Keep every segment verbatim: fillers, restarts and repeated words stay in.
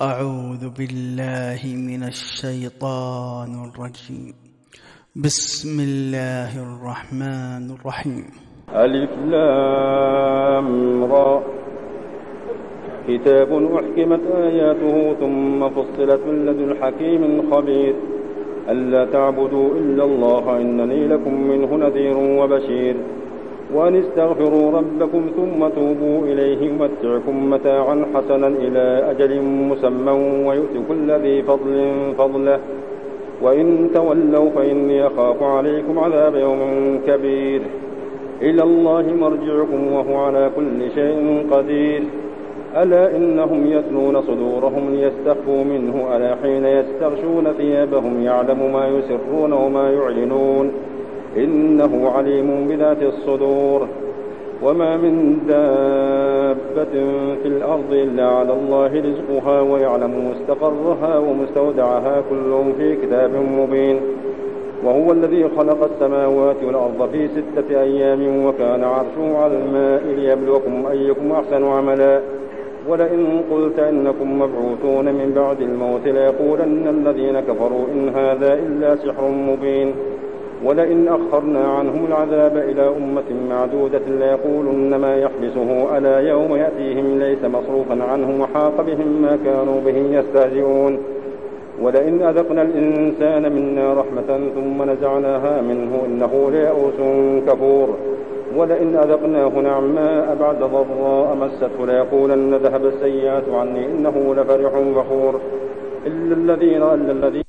أعوذ بالله من الشيطان الرجيم. بسم الله الرحمن الرحيم. ألف لام را كتاب أحكمت آياته ثم فصلت من لدن حكيم خبير ألا تعبدوا إلا الله إنني لكم منه نذير وبشير وأن استغفروا ربكم ثم توبوا إليه يمتعكم متاعا حسنا إلى أجل مسمى ويؤتي كل ذي فضل فضله وإن تولوا فإني أخاف عليكم عذاب يوم كبير إلى الله مرجعكم وهو على كل شيء قدير ألا إنهم يثنون صدورهم ليستخفوا منه ألا حين يستغشون ثيابهم يعلم ما يسرون وما يعلنون إنه عليم بذات الصدور وما من دابة في الأرض إلا على الله رزقها ويعلم مستقرها ومستودعها كلهم في كتاب مبين وهو الذي خلق السماوات والأرض في ستة أيام وكان عرشه على الماء ليبلوكم أيكم أحسن عملا ولئن قلت إنكم مبعوثون من بعد الموت ليقولن الذين كفروا إن هذا إلا سحر مبين ولئن أخرنا عنهم العذاب إلى أمة معدودة ليقولن ما يحبسه ألا يوم يأتيهم ليس مصروفا عنهم وحاق بهم ما كانوا به يستهزئون ولئن أذقنا الإنسان منا رحمة ثم نزعناها منه إنه ليئوس كفور ولئن أذقناه نعماء بعد ضراء مسته ليقولن ذهب السيئات عني إنه لفرح فخور إلا الذين إلا الذين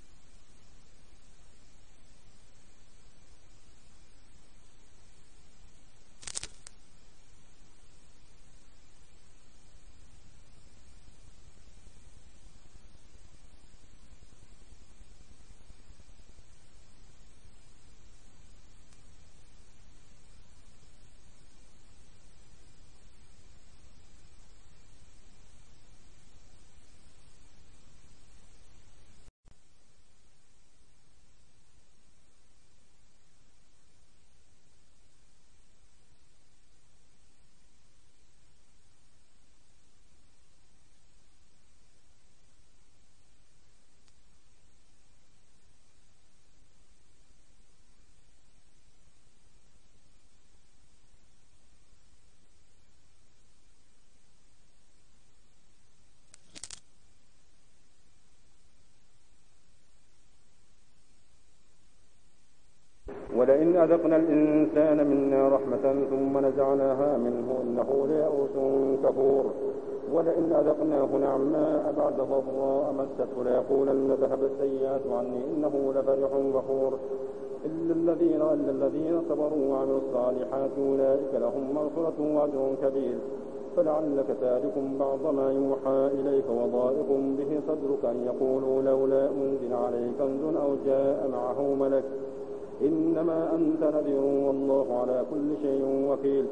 ولئن أذقنا الإنسان منا رحمة ثم نزعناها منه إنه ليئوس كفور ولئن أذقناه نعماء بعد ضراء مسته ليقولن ذهب السيئات عني إنه لفرح فخور إلا الذين إلا الذين صبروا وعملوا الصالحات أولئك لهم مغفرة وأجر كبير فلعلك تارك بعض ما يوحى إليك وضائق به صدرك أن يقولوا لولا أنزل عليه كنز أو جاء معه ملك إنما أنت نذير والله على كل شيء وكيل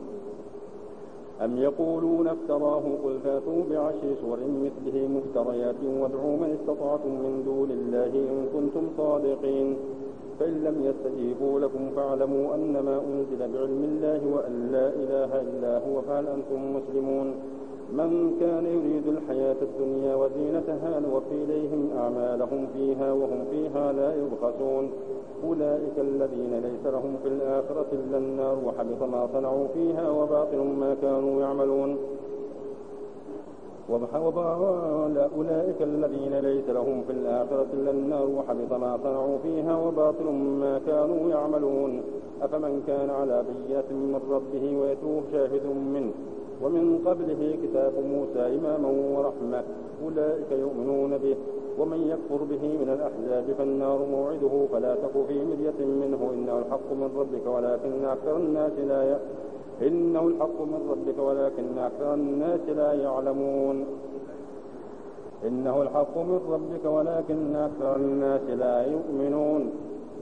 أم يقولون افتراه قل فاتوا بعشر سور مثله مفتريات وادعوا من استطعتم من دون الله إن كنتم صادقين فإن لم يستجيبوا لكم فاعلموا أنما أنزل بعلم الله وأن لا إله إلا هو فهل أنتم مسلمون من كان يريد الحياة الدنيا وزينتها نوفي إليهم أعمالهم فيها وهم فيها لا يبخسون أولئك الذين ليس لهم في الآخرة إلا النار وحبط ما صنعوا فيها وباطل ما كانوا يعملون أولئك الذين ليس لهم في الآخرة إلا النار وحبط ما صنعوا فيها وباطل ما كانوا يعملون أفمن كان على بينة من ربه ويتوه شاهد منه ومن قبله كتاب موسى إماما ورحمة أولئك يؤمنون به ومن يكفر به من الأحزاب فالنار موعده فلا تك في مرية منه إنه الحق من ربك ولكن أكثر الناس لا ي... إنه الحق من ربك ولكن أكثر الناس لا يعلمون إنه الحق من ربك ولكن أكثر الناس لا يؤمنون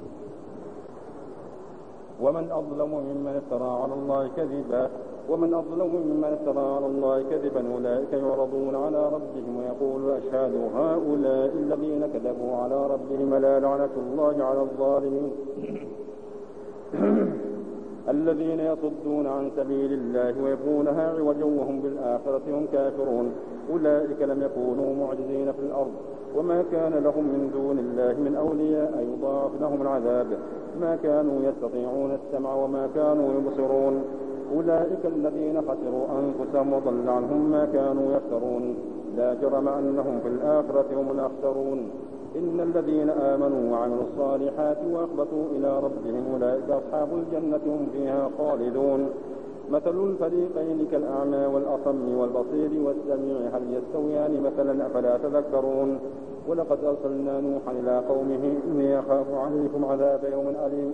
ومن أظلم ممن افترى على الله كذبا ومن أظلم ممن افترى على الله كذبا أولئك يعرضون على ربهم ويقول أشهد هؤلاء الذين كذبوا على ربهم لا لعنة الله على الظالمين الذين يصدون عن سبيل الله ويبغونها عوجا وهم بالآخرة هم كافرون أولئك لم يكونوا معجزين في الأرض وما كان لهم من دون الله من أولياء يضاعف لهم العذاب ما كانوا يستطيعون السمع وما كانوا يبصرون أولئك الذين خسروا أنفسهم وضل عنهم ما كانوا يفترون لا جرم أنهم في الآخرة هم الأخسرون إن الذين آمنوا وعملوا الصالحات وأخبتوا إلى ربهم أولئك أصحاب الجنة هم فيها خالدون مثل الفريقين كالأعمى والأصم والبصير والسميع هل يستويان مثلا أفلا تذكرون ولقد أرسلنا نوحا إلى قومه إني أخاف عليكم عذاب يوم أليم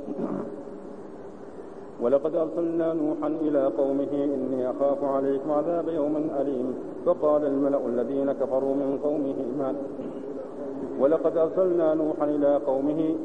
ولقد أرسلنا نوحا إلى قومه إني أخاف عليكم عذاب يوم أليم فقال الملأ الذين كفروا من قومه ما ولقد أرسلنا نوحا إلى قومه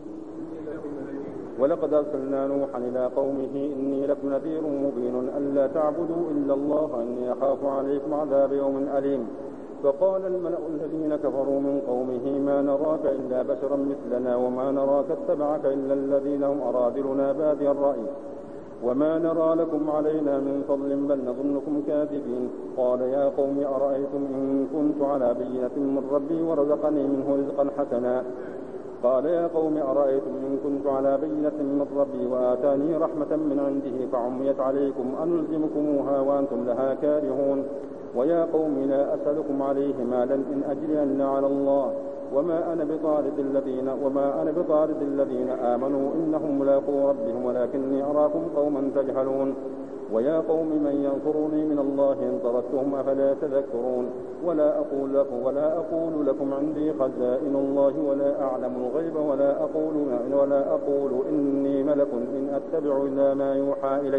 ولقد أرسلنا نوحا إلى قومه إني لكم نذير مبين ألا تعبدوا إلا الله إني أخاف عليكم عذاب يوم أليم فقال الملأ الذين كفروا من قومه ما نراك إلا بشرا مثلنا وما نراك اتبعك إلا الذين هم أراذلنا بادي الرأي وما نرى لكم علينا من فضل بل نظنكم كاذبين قال يا قوم أرأيتم إن كنت على بينة من ربي ورزقني منه رزقا حسنا قال يا قوم أرأيتم إن كنت على بينة من ربي وآتاني رحمة من عنده فعميت عليكم أنلزمكموها وأنتم لها كارهون ويا قوم لا أسألكم عليه مالا إن أجري إلا على الله وما أنا بطارد الذين وما أنا بطارد الذين آمنوا إنهم ملاقو ربهم ولكني أراكم قوما تجهلون ويا قوم من ينصرني من الله إن طردتهم أفلا تذكرون ولا أقول لكم ولا أقول لكم عندي خزائن الله ولا أعلم الغيب ولا أقول ولا أقول إني ملك إن أتبع إلا ما يوحى إلي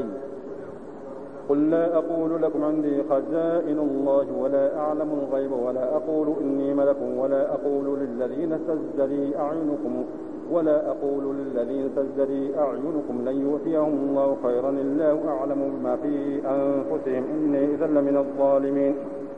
قل لا أقول لكم عندي خزائن الله ولا أعلم الغيب ولا أقول إني ملك ولا أقول للذين تزدري أعينكم ولا أقول للذين تزدري أعينكم لن يؤتيهم الله خيرا الله أعلم بما في أنفسهم إني إذا لمن الظالمين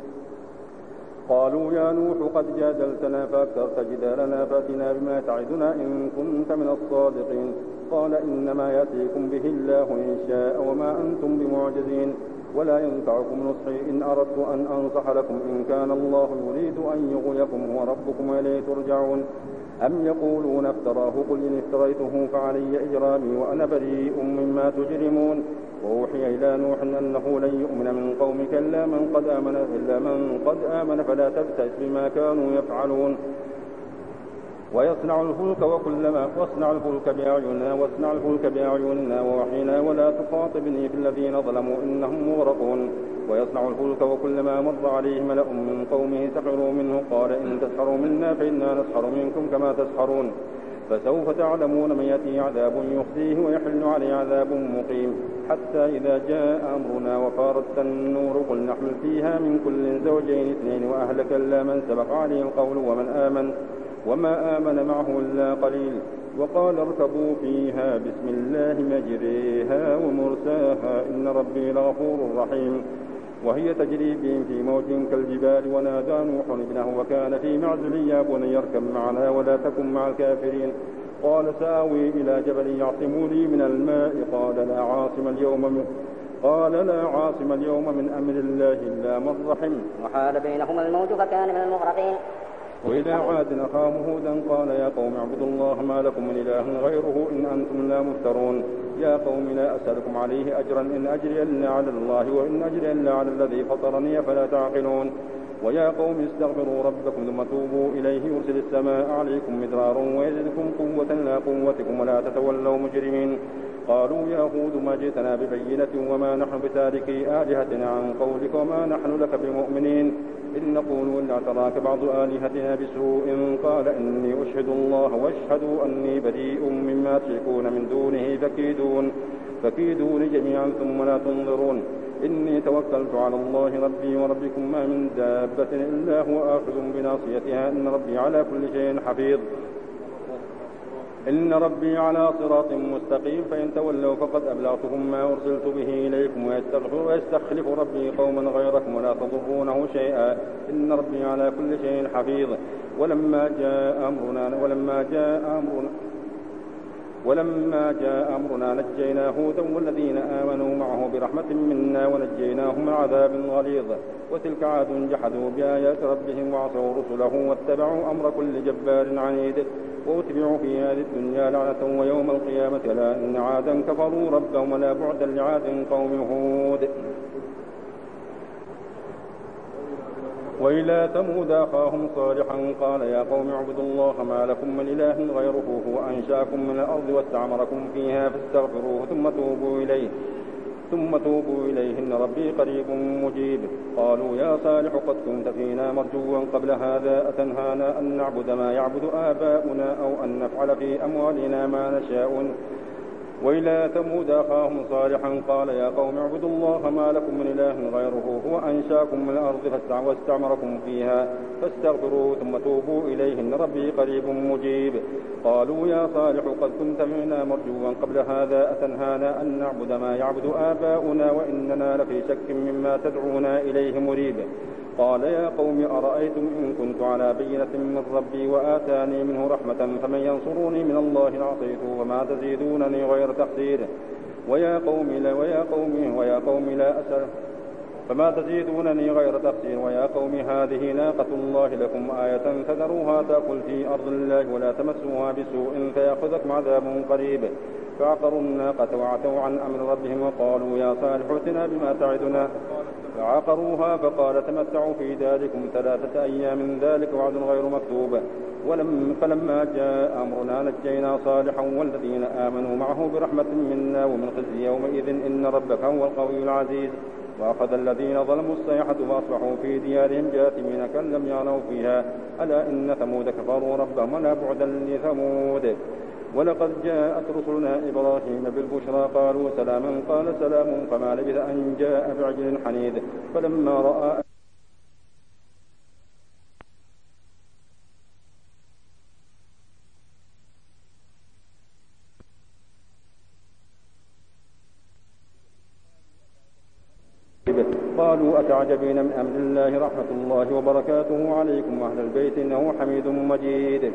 قالوا يا نوح قد جادلتنا فأكثرت جدالنا فأتنا بما تعدنا إن كنت من الصادقين قال إنما يأتيكم به الله إن شاء وما أنتم بمعجزين ولا ينفعكم نصحي إن أردت أن أنصح لكم إن كان الله يريد أن يغويكم هو ربكم وإليه ترجعون أم يقولون افتراه قل إن افتريته فعلي إجرامي وأنا بريء مما تجرمون وأوحي إلى نوح أنه لن يؤمن من قومك إلا من قد آمن إلا من قد آمن فلا تبتئس بما كانوا يفعلون ويصنع الفلك وكلما واصنع الفلك بأعيننا واصنع الفلك بأعيننا ووحينا ولا تخاطبني في الذين ظلموا إنهم مغرقون ويصنع الفلك وكلما مر عليه ملأ من قومه سخروا منه قال إن تسخروا منا فإنا نسخر منكم كما تسخرون فسوف تعلمون من يأتيه عذاب يخزيه ويحل عليه عذاب مقيم حتى إذا جاء أمرنا وفارت النور قل نحمل فيها من كل زوجين اثنين وأهلك إلا من سبق عليه القول ومن آمن وما آمن معه إلا قليل وقال اركبوا فيها بسم الله مجريها ومرساها إن ربي لغفور رحيم وهي تجري بهم في موج كالجبال ونادى نوح ابنه وكان في معزل يا بني اركب معنا ولا تكن مع الكافرين قال سآوي إلى جبل يعصمني من الماء قال لا عاصم اليوم من قال لا عاصم اليوم من أمر الله إلا من رحم وحال بينهما الموج فكان من المغرقين وإلى عاد أخاهم هودا قال يا قوم اعبدوا الله ما لكم من إله غيره إن أنتم لا مفترون يا قوم لا أسألكم عليه أجرا إن أجري إلا على الله وإن أجري إلا على الذي فطرني فلا تعقلون ويا قوم استغفروا ربكم ثم توبوا إليه يرسل السماء عليكم مدرارا ويزدكم قوة لا قوتكم ولا تتولوا مجرمين قالوا يا هود ما جئتنا ببينة وما نحن بتاركي آلهتنا عن قولك وما نحن لك بمؤمنين إن نقول إن اعتراك بعض آلهتنا بسوء قال إني أشهد الله واشهدوا أني بريء مما تشركون من دونه فكيدون فكيدون جميعا ثم لا تنظرون إني توكلت على الله ربي وربكم ما من دابة إلا هو آخذ بناصيتها إن ربي على كل شيء حفيظ إن ربي على صراط مستقيم فإن تولوا فقد أبلغتكم ما أرسلت به إليكم ويستخلف ربي قوما غيركم ولا تضرونه شيئا إن ربي على كل شيء حفيظ ولما جاء أمرنا ولما جاء أمرنا ولما جاء أمرنا نجينا هودا والذين آمنوا معه برحمة منا ونجيناهم من عذاب غليظ. وتلك عاد جحدوا بآيات ربهم وعصوا رسله واتبعوا أمر كل جبار عنيد واتبعوا في هذه الدنيا لعنة ويوم القيامة لا إن عادا كفروا ربهم ولا بعدا لعاد قوم هود. وإلى ثمود أخاهم صالحا قال يا قوم اعبدوا الله ما لكم من إله غيره هو أنشأكم من الأرض واستعمركم فيها فاستغفروه ثم توبوا إليه ثم توبوا إليه إن ربي قريب مجيب. قالوا يا صالح قد كنت فينا مرجوا قبل هذا أتنهانا أن نعبد ما يعبد آباؤنا أو أن نفعل في أموالنا ما نشاء. وإلى ثمود أخاهم صالحا قال يا قوم اعبدوا الله ما لكم من إله غيره هو أنشأكم من الأرض واستعمركم فيها فاستغفروه ثم توبوا إليه إن ربي قريب مجيب. قالوا يا صالح قد كنت منا مرجوا قبل هذا أتنهانا أن نعبد ما يعبد آباؤنا وإننا لفي شك مما تدعونا إليه مريب. قال يا قوم أرأيتم إن كنت على بينة من ربي وآتاني منه رحمة فمن ينصروني من الله إن عصيته وما تزيدونني غير تخسير. ويا قوم لا ويا قوم ويا قوم لا أسأل فما تزيدونني غير تخسير. ويا قوم هذه ناقة الله لكم آية فذروها تأكل في أرض الله ولا تمسوها بسوء فيأخذكم عذاب قريب. فعقروا الناقة وعتوا عن أمر ربهم وقالوا يا صالح ائتنا بما تعدنا فعقروها فقال تمتعوا في داركم ثلاثة أيام ذلك وعد غير مكتوب. ولم فلما جاء أمرنا نجينا صالحا والذين آمنوا معه برحمة منا ومن خزي يومئذ إن ربك هو القوي العزيز. وأخذ الذين ظلموا الصيحة فأصبحوا في ديارهم جاثمين كأن لم يغنوا فيها ألا إن ثمود كفروا ربهم ولا بعدا لثمود. ولقد جاءت رسلنا إبراهيم بالبشرى قالوا سلاما قال سلام فما لبث أن جاء بعجل حنيذ. فلما رأى قالوا أتعجبين من أمر الله رحمة الله وبركاته عليكم أهل البيت إنه حميد مجيد.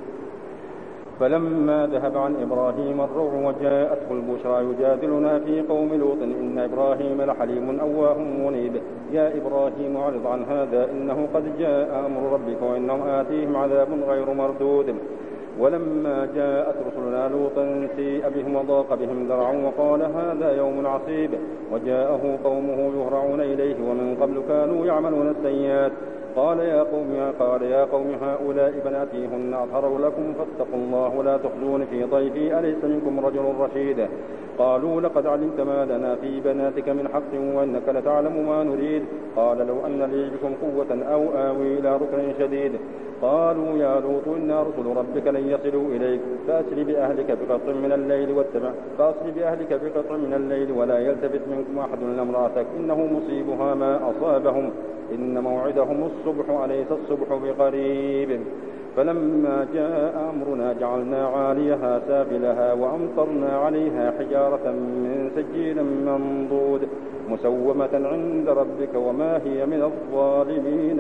فلما ذهب عن إبراهيم الروع وجاءته البشرى يجادلنا في قوم لوط إن إبراهيم لحليم أواه منيب. يا إبراهيم أعرض عن هذا إنه قد جاء أمر ربك وإنهم آتيهم عذاب غير مردود. ولما جاءت رسلنا لوطا سيء بهم وضاق بهم ذرعا وقال هذا يوم عصيب. وجاءه قومه يهرعون إليه ومن قبل كانوا يعملون السيئات. قال يا قوم قال يا قوم هؤلاء بناتيهن أطهر لكم فاتقوا الله ولا تخزون في ضيفي أليس منكم رجل رشيد. قالوا لقد علمت ما لنا في بناتك من حق وإنك لتعلم ما نريد. قال لو أن لي بكم قوة أو آوي إلى ركن شديد. قالوا يا لوط إنا رسل ربك لن يصلوا إليك فأسر بأهلك بقطع من الليل واتبع فأسر بأهلك بقطع من الليل ولا يلتفت منكم أحد إلا امرأتك إنه مصيبها ما أصابهم إن موعدهم الصبح أليس الصبح بقريب. فلما جاء أمرنا جعلنا عاليها سافلها وأمطرنا عليها حجارة من سجيل منضود مسومة عند ربك وما هي من الظالمين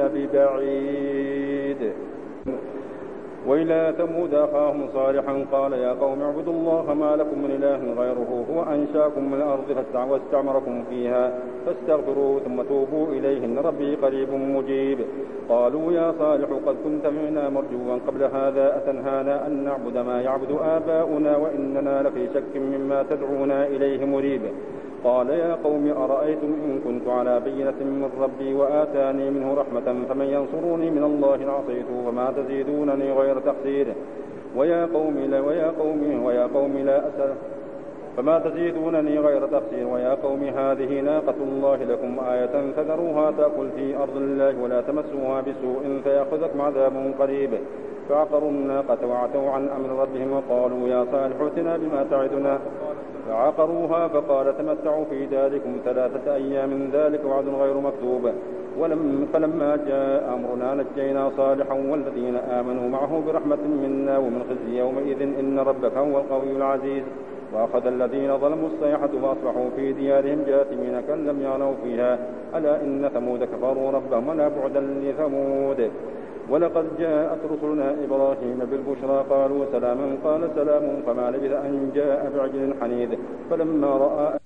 ببعيد. وإلى ثمود أخاهم صالحا قال يا قوم اعبدوا الله ما لكم من إله غيره هو أنشأكم من الأرض واستعمركم فيها فاستغفروه ثم توبوا إليه إن ربي قريب مجيب. قالوا يا صالح قد كنت منا مرجوا قبل هذا أتنهانا أن نعبد ما يعبد آباؤنا وإننا لفي شك مما تدعونا إليه مريب. قال يا قوم أرأيتم إن كنت على بينة من ربي وآتاني منه رحمة فمن ينصروني من الله إن عصيته وما تزيدونني غير تخسير. ويا قوم لا ويا قوم ويا قوم لا أسأل فما تزيدونني غير تخسير. ويا قوم هذه ناقة الله لكم آية فذروها تأكل في أرض الله ولا تمسوها بسوء فيأخذكم عذاب قريب. فعقروا الناقة وعتوا عن أمر ربهم وقالوا يا صالح ائتنا بما تعدنا فعقروها فقال تمتعوا في داركم ثلاثة أيام ذلك وعد غير مكتوب. ولم فلما جاء أمرنا نجينا صالحا والذين آمنوا معه برحمة منا ومن خزي يومئذ إن ربك هو القوي العزيز. وأخذ الذين ظلموا الصيحة فأصبحوا في ديارهم جاثمين كأن لم يغنوا فيها ألا إن ثمود كفروا ربهم ولا بعدا لثمود. ولقد جاءت رسلنا إبراهيم بالبشرى قالوا سلاما قال سلام فما لبث أن جاء بعجل حنيذ فلما رأى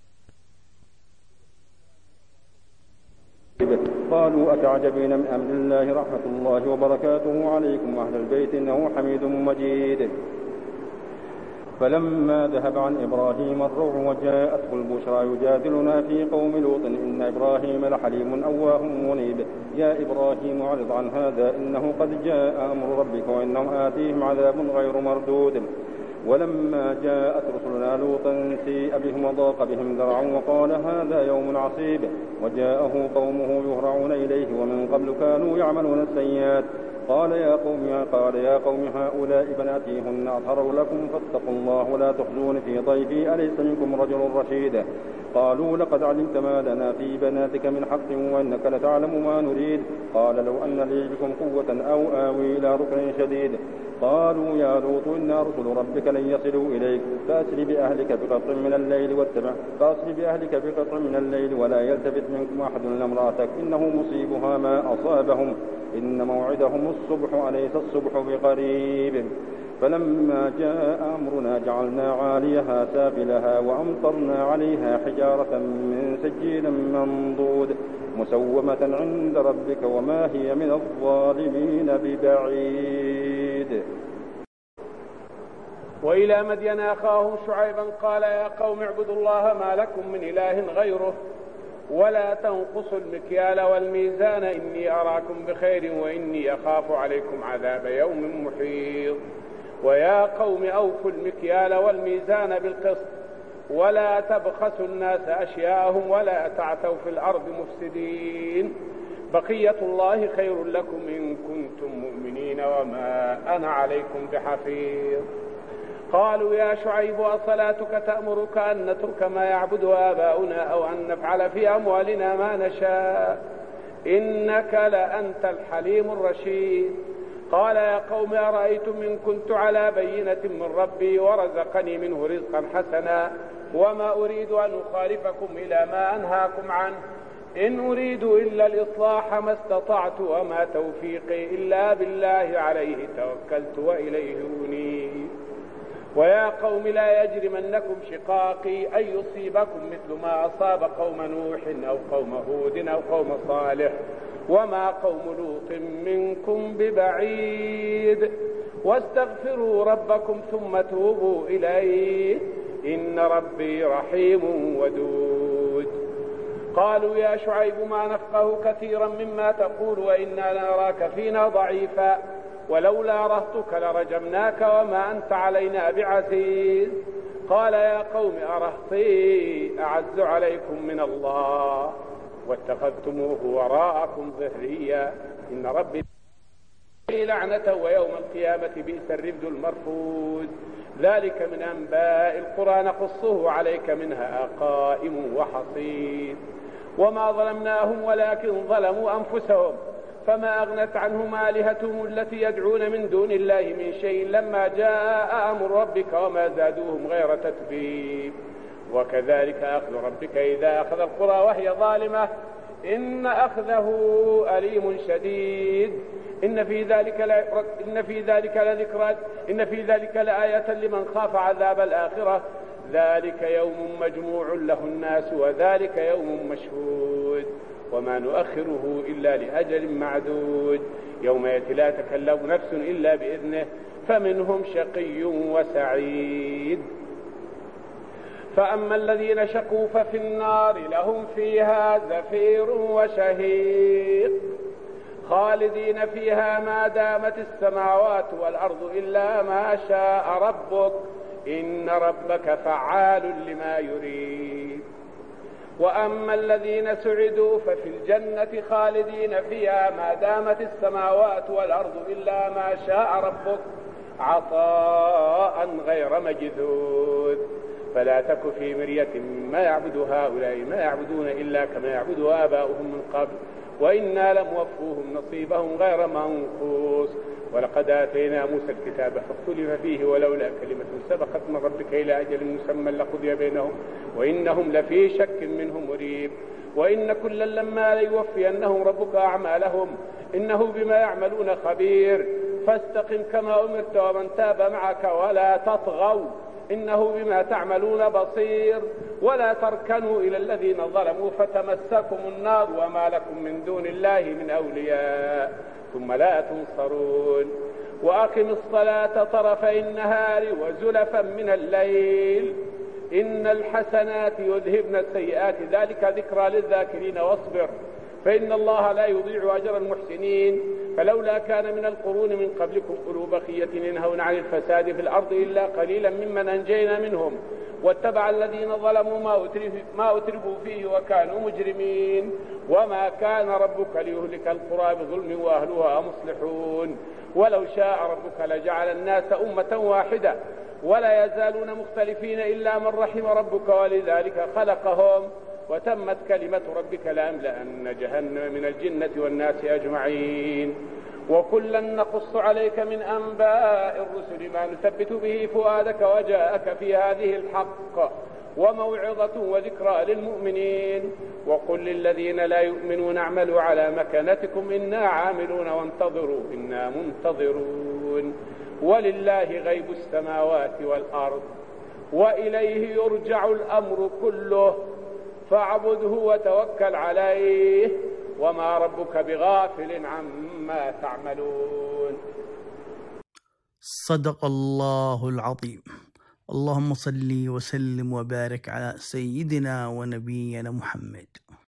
قالوا أتعجبين من أمر الله رحمة الله وبركاته عليكم أهل البيت إنه حميد مجيد. فلما ذهب عن إبراهيم الروع وجاءته البشرى يجادلنا في قوم لوط إن إبراهيم لحليم أواه منيب. يا إبراهيم أعرض عن هذا إنه قد جاء أمر ربك وإنهم آتيهم عذاب غير مردود. ولما جاءت رسلنا لوطا سيء بهم وضاق بهم ذرعا وقال هذا يوم عصيب وجاءه قومه يهرعون إليه ومن قبل كانوا يعملون السيئات قال يا قوم قال يا قوم هؤلاء بناتي أطهر لكم فاتقوا الله ولا تخزون في ضيفي أليس منكم رجل رشيد. قالوا لقد علمت ما لنا في بناتك من حق وإنك لتعلم ما نريد. قال لو أن لي بكم قوة أو آوي إلى ركن شديد. قالوا يا لوط إنا رسل ربك لن يصلوا إليك فأسر بأهلك بقطع من الليل واتبع فأسر بأهلك بقطع من الليل ولا يلتفت منكم أحد إلا امرأتك إنه مصيبها ما أصابهم إن موعدهم الصبح أليس الصبح بقريب. فلما جاء أمرنا جعلنا عاليها سافلها وأمطرنا عليها حجارة من سجيل منضود مسومة عند ربك وما هي من الظالمين ببعيد. وإلى مدين أخاهم شعيبا قال يا قوم اعبدوا الله ما لكم من إله غيره ولا تنقصوا المكيال والميزان إني أراكم بخير وإني أخاف عليكم عذاب يوم محيط. ويا قوم أوفوا المكيال والميزان بالقسط ولا تبخسوا الناس أشياءهم ولا تعثوا في الأرض مفسدين بقية الله خير لكم إن كنتم مؤمنين وما أنا عليكم بحفيظ. قالوا يا شعيب أصلاتك تأمرك أن نترك ما يعبد آباؤنا أو أن نفعل في أموالنا ما نشاء إنك لأنت الحليم الرشيد. قال يا قوم أرأيتم إن كنت على بينة من ربي ورزقني منه رزقا حسنا وما أريد أن أخالفكم إلى ما أنهاكم عنه إن أريد إلا الإصلاح ما استطعت وما توفيقي إلا بالله عليه توكلت وإليه أنيب. ويا قوم لا يجرمنكم شقاقي أن يصيبكم مثل ما أصاب قوم نوح أو قوم هود أو قوم صالح وما قوم لوط منكم ببعيد واستغفروا ربكم ثم توبوا إليه إن ربي رحيم ودود. قالوا يا شعيب ما نفقه كثيرا مما تقول وإنا لنراك فينا ضعيفا ولولا رهطك لرجمناك وما أنت علينا بعزيز. قال يا قوم أرهطي أعز عليكم من الله واتخذتموه وراءكم ظهريا إن ربي لعنة ويوم القيامة بئس الرفد المرفود. ذلك من أنباء القرى نقصه عليك منها قائم وحصيد. وما ظلمناهم ولكن ظلموا أنفسهم فما أغنت عنهم آلهتهم التي يدعون من دون الله من شيء لما جاء أمر ربك وما زادوهم غير تتبيب. وكذلك أخذ ربك إذا أخذ القرى وهي ظالمة إن أخذه أليم شديد. إن في ذلك إن في ذلك لذكرى إن في ذلك لآية لمن خاف عذاب الآخرة ذلك يوم مجموع له الناس وذلك يوم مشهود وما نؤخره إلا لأجل معدود يوم يأتي لا تكلم نفس إلا بإذنه فمنهم شقي وسعيد. فأما الذين شقوا ففي النار لهم فيها زفير وشهيق خالدين فيها ما دامت السماوات والأرض إلا ما شاء ربك إن ربك فعال لما يريد. وأما الذين سعدوا ففي الجنة خالدين فيها ما دامت السماوات والأرض إلا ما شاء ربك عطاء غير مجذوذ. فلا تك في مرية ما يعبد هؤلاء ما يعبدون إلا كما يعبد آباؤهم من قبل وإنا لموفوهم نصيبهم غير منقوص. ولقد آتينا موسى الكتاب فاختلف فيه ولولا كلمة سبقت من ربك إلى أجل مسمى لقضي بينهم وإنهم لفي شك منه مريب. وإن كلا لما ليوفينهم ربك أعمالهم إنه بما يعملون خبير فاستقم كما أمرت ومن تاب معك ولا تطغوا إنه بما تعملون بصير ولا تركنوا إلى الذين ظلموا فتمسكم النار وما لكم من دون الله من أولياء ثم لا تنصرون وأقم الصلاة طرفي النهار وزلفا من الليل إن الحسنات يذهبن السيئات ذلك ذكرى للذاكرين واصبر فإن الله لا يضيع أجر المحسنين فلولا كان من القرون من قبلكم أولو بقية ينهون عن الفساد في الأرض إلا قليلا ممن أنجينا منهم واتبع الذين ظلموا ما أترفوا فيه وكانوا مجرمين وما كان ربك ليهلك القرى بظلم وأهلها مصلحون ولو شاء ربك لجعل الناس أمة واحدة ولا يزالون مختلفين إلا من رحم ربك ولذلك خلقهم وتمت كلمة ربك لأملأن جهنم من الجنة والناس أجمعين وكلا نقص عليك من أنباء الرسل ما نثبت به فؤادك وجاءك في هذه الحق وموعظة وذكرى للمؤمنين وقل للذين لا يؤمنون اعملوا على مكانتكم إنا عاملون وانتظروا إنا منتظرون ولله غيب السماوات والأرض وإليه يرجع الأمر كله فاعبده وتوكل عليه وما ربك بغافل عما تعملون. صدق الله العظيم. اللهم صل وسلم وبارك على سيدنا ونبينا محمد.